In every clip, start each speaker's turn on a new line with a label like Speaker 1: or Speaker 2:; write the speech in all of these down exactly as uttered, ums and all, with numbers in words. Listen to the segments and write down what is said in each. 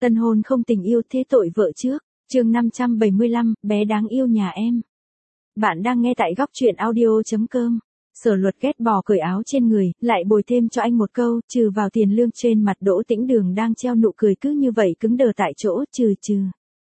Speaker 1: Tân hôn không tình yêu thế tội vợ trước. Chương năm trăm bảy mươi lăm, bé đáng yêu nhà em. Bạn đang nghe tại góc truyện audio chấm com. Sở Luật ghét bỏ cởi áo trên người, lại bồi thêm cho anh một câu, trừ vào tiền lương. Trên mặt Đỗ Tĩnh Đường đang treo nụ cười cứ như vậy cứng đờ tại chỗ, trừ trừ.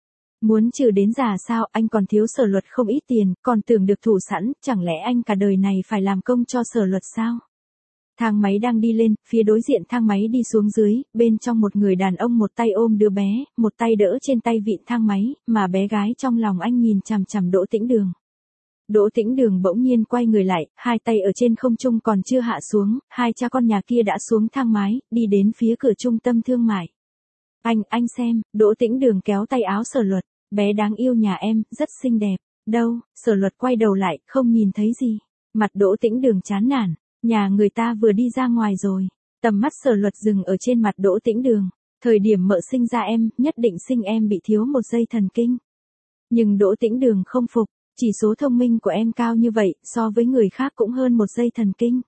Speaker 1: Muốn trừ đến già sao, anh còn thiếu Sở Luật không ít tiền, còn tưởng được thủ sẵn, chẳng lẽ anh cả đời này phải làm công cho Sở Luật sao? Thang máy đang đi lên, phía đối diện thang máy đi xuống dưới, bên trong một người đàn ông một tay ôm đứa bé, một tay đỡ trên tay vịn thang máy, mà bé gái trong lòng anh nhìn chằm chằm Đỗ Tĩnh Đường. Đỗ Tĩnh Đường bỗng nhiên quay người lại, hai tay ở trên không trung còn chưa hạ xuống, hai cha con nhà kia đã xuống thang máy, đi đến phía cửa trung tâm thương mại. Anh, anh xem, Đỗ Tĩnh Đường kéo tay áo Sở Luật, bé đáng yêu nhà em, rất xinh đẹp. Đâu, Sở Luật quay đầu lại, không nhìn thấy gì. Mặt Đỗ Tĩnh Đường chán nản. Nhà người ta vừa đi ra ngoài rồi. Tầm mắt Sở Luật dừng ở trên mặt Đỗ Tĩnh Đường. Thời điểm mợ sinh ra em, nhất định sinh em bị thiếu một dây thần kinh. Nhưng Đỗ Tĩnh Đường không phục, chỉ số thông minh của em cao như vậy, so với người khác cũng hơn một dây thần kinh.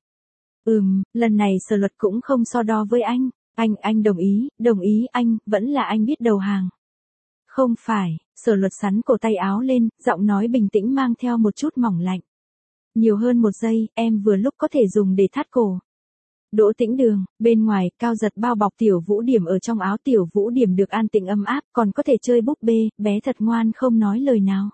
Speaker 1: Ừm, lần này Sở Luật cũng không so đo với anh. Anh, anh đồng ý, đồng ý anh, vẫn là anh biết đầu hàng. Không phải, Sở Luật sắn cổ tay áo lên, giọng nói bình tĩnh mang theo một chút mỏng lạnh. Nhiều hơn một giây, em vừa lúc có thể dùng để thắt cổ. Đỗ Tĩnh Đường, bên ngoài, Cao Giật bao bọc Tiểu Vũ Điểm ở trong áo. Tiểu Vũ Điểm được an tĩnh ấm áp, còn có thể chơi búp bê, bé thật ngoan không nói lời nào.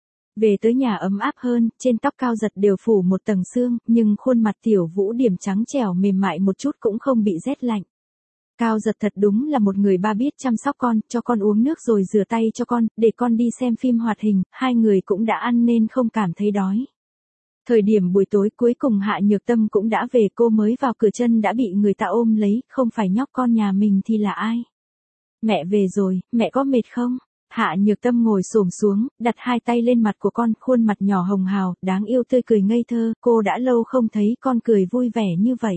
Speaker 1: Về tới nhà ấm áp hơn, trên tóc Cao Giật đều phủ một tầng sương, nhưng khuôn mặt Tiểu Vũ Điểm trắng trẻo mềm mại một chút cũng không bị rét lạnh. Cao Giật thật đúng là một người ba biết chăm sóc con, cho con uống nước rồi rửa tay cho con, để con đi xem phim hoạt hình, hai người cũng đã ăn nên không cảm thấy đói. Thời điểm buổi tối cuối cùng Hạ Nhược Tâm cũng đã về, cô mới vào cửa chân đã bị người ta ôm lấy, không phải nhóc con nhà mình thì là ai? Mẹ về rồi, mẹ có mệt không? Hạ Nhược Tâm ngồi xổm xuống, đặt hai tay lên mặt của con, khuôn mặt nhỏ hồng hào, đáng yêu tươi cười ngây thơ, cô đã lâu không thấy con cười vui vẻ như vậy.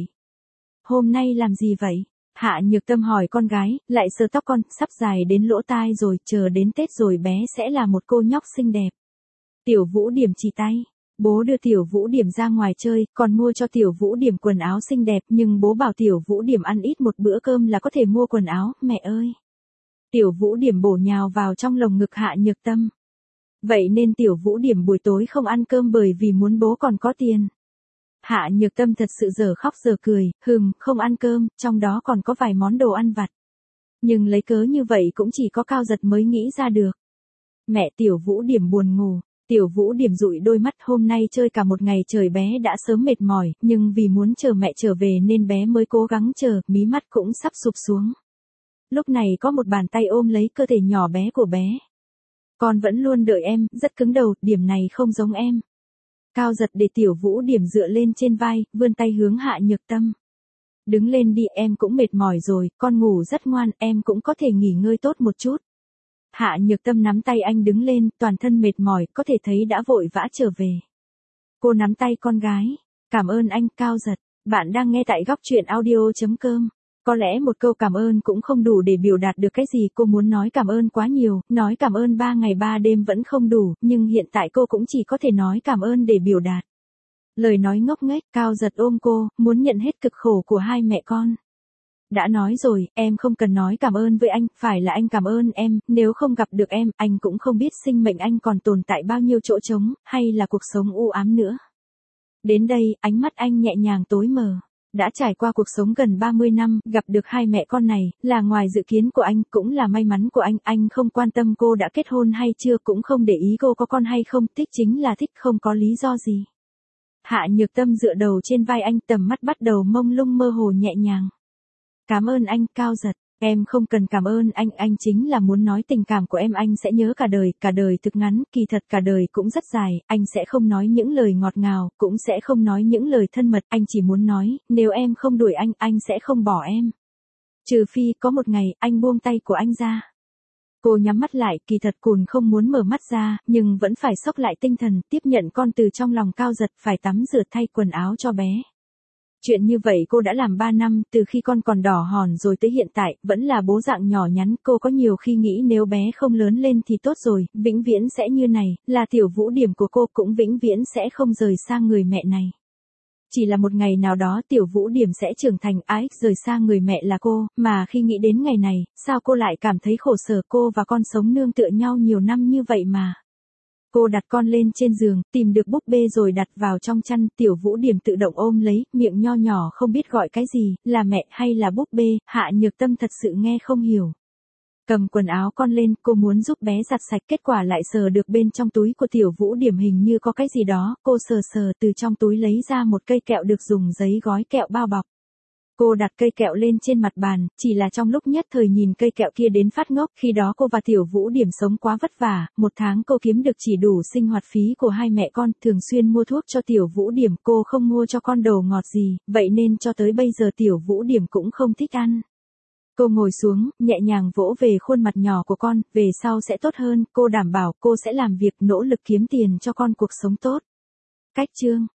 Speaker 1: Hôm nay làm gì vậy? Hạ Nhược Tâm hỏi con gái, lại sờ tóc con, sắp dài đến lỗ tai rồi, chờ đến Tết rồi bé sẽ là một cô nhóc xinh đẹp. Tiểu Vũ Điểm chỉ tay. Bố đưa Tiểu Vũ Điểm ra ngoài chơi, còn mua cho Tiểu Vũ Điểm quần áo xinh đẹp, nhưng bố bảo Tiểu Vũ Điểm ăn ít một bữa cơm là có thể mua quần áo, mẹ ơi. Tiểu Vũ Điểm bổ nhào vào trong lồng ngực Hạ Nhược Tâm. Vậy nên Tiểu Vũ Điểm buổi tối không ăn cơm bởi vì muốn bố còn có tiền. Hạ Nhược Tâm thật sự giờ khóc giờ cười, hừm, không ăn cơm, trong đó còn có vài món đồ ăn vặt. Nhưng lấy cớ như vậy cũng chỉ có Cao Giật mới nghĩ ra được. Mẹ, Tiểu Vũ Điểm buồn ngủ. Tiểu Vũ Điểm dụi đôi mắt, hôm nay chơi cả một ngày trời bé đã sớm mệt mỏi, nhưng vì muốn chờ mẹ trở về nên bé mới cố gắng chờ, mí mắt cũng sắp sụp xuống. Lúc này có một bàn tay ôm lấy cơ thể nhỏ bé của bé. Con vẫn luôn đợi em, rất cứng đầu, điểm này không giống em. Cao Giật để Tiểu Vũ Điểm dựa lên trên vai, vươn tay hướng Hạ Nhược Tâm. Đứng lên đi, em cũng mệt mỏi rồi, con ngủ rất ngoan, em cũng có thể nghỉ ngơi tốt một chút. Hạ Nhược Tâm nắm tay anh đứng lên, toàn thân mệt mỏi, có thể thấy đã vội vã trở về. Cô nắm tay con gái. Cảm ơn anh, Cao Giật. Bạn đang nghe tại góc truyện audio chấm com. Có lẽ một câu cảm ơn cũng không đủ để biểu đạt được cái gì cô muốn nói. Cảm ơn quá nhiều, nói cảm ơn ba ngày ba đêm vẫn không đủ, nhưng hiện tại cô cũng chỉ có thể nói cảm ơn để biểu đạt. Lời nói ngốc nghếch, Cao Giật ôm cô, muốn nhận hết cực khổ của hai mẹ con. Đã nói rồi, em không cần nói cảm ơn với anh, phải là anh cảm ơn em, nếu không gặp được em, anh cũng không biết sinh mệnh anh còn tồn tại bao nhiêu chỗ trống, hay là cuộc sống u ám nữa. Đến đây, ánh mắt anh nhẹ nhàng tối mờ. Đã trải qua cuộc sống gần ba mươi năm, gặp được hai mẹ con này, là ngoài dự kiến của anh, cũng là may mắn của anh, anh không quan tâm cô đã kết hôn hay chưa, cũng không để ý cô có con hay không, thích chính là thích, không có lý do gì. Hạ Nhược Tâm dựa đầu trên vai anh, tầm mắt bắt đầu mông lung mơ hồ nhẹ nhàng. Cảm ơn anh, Cao Giật. Em không cần cảm ơn anh, anh chính là muốn nói tình cảm của em anh sẽ nhớ cả đời, cả đời thực ngắn, kỳ thật cả đời cũng rất dài, anh sẽ không nói những lời ngọt ngào, cũng sẽ không nói những lời thân mật, anh chỉ muốn nói, nếu em không đuổi anh, anh sẽ không bỏ em. Trừ phi, có một ngày, anh buông tay của anh ra. Cô nhắm mắt lại, kỳ thật Cùn không muốn mở mắt ra, nhưng vẫn phải xốc lại tinh thần, tiếp nhận con từ trong lòng Cao Giật, phải tắm rửa thay quần áo cho bé. Chuyện như vậy cô đã làm ba năm, từ khi con còn đỏ hòn rồi tới hiện tại, vẫn là bố dạng nhỏ nhắn, cô có nhiều khi nghĩ nếu bé không lớn lên thì tốt rồi, vĩnh viễn sẽ như này, là Tiểu Vũ Điểm của cô cũng vĩnh viễn sẽ không rời xa người mẹ này. chỉ là một ngày nào đó Tiểu Vũ Điểm sẽ trưởng thành, a ích rời xa người mẹ là cô, mà khi nghĩ đến ngày này, sao cô lại cảm thấy khổ sở, cô và con sống nương tựa nhau nhiều năm như vậy mà. Cô đặt con lên trên giường, tìm được búp bê rồi đặt vào trong chăn, Tiểu Vũ Điểm tự động ôm lấy, miệng nho nhỏ không biết gọi cái gì, là mẹ hay là búp bê, Hạ Nhược Tâm thật sự nghe không hiểu. Cầm quần áo con lên, cô muốn giúp bé giặt sạch, kết quả lại sờ được bên trong túi của Tiểu Vũ Điểm hình như có cái gì đó, cô sờ sờ từ trong túi lấy ra một cây kẹo được dùng giấy gói kẹo bao bọc. Cô đặt cây kẹo lên trên mặt bàn, chỉ là trong lúc nhất thời nhìn cây kẹo kia đến phát ngốc, khi đó cô và Tiểu Vũ Điểm sống quá vất vả, một tháng cô kiếm được chỉ đủ sinh hoạt phí của hai mẹ con, thường xuyên mua thuốc cho Tiểu Vũ Điểm, cô không mua cho con đồ ngọt gì, vậy nên cho tới bây giờ Tiểu Vũ Điểm cũng không thích ăn. Cô ngồi xuống, nhẹ nhàng vỗ về khuôn mặt nhỏ của con, về sau sẽ tốt hơn, cô đảm bảo cô sẽ làm việc nỗ lực kiếm tiền cho con cuộc sống tốt. Cách chương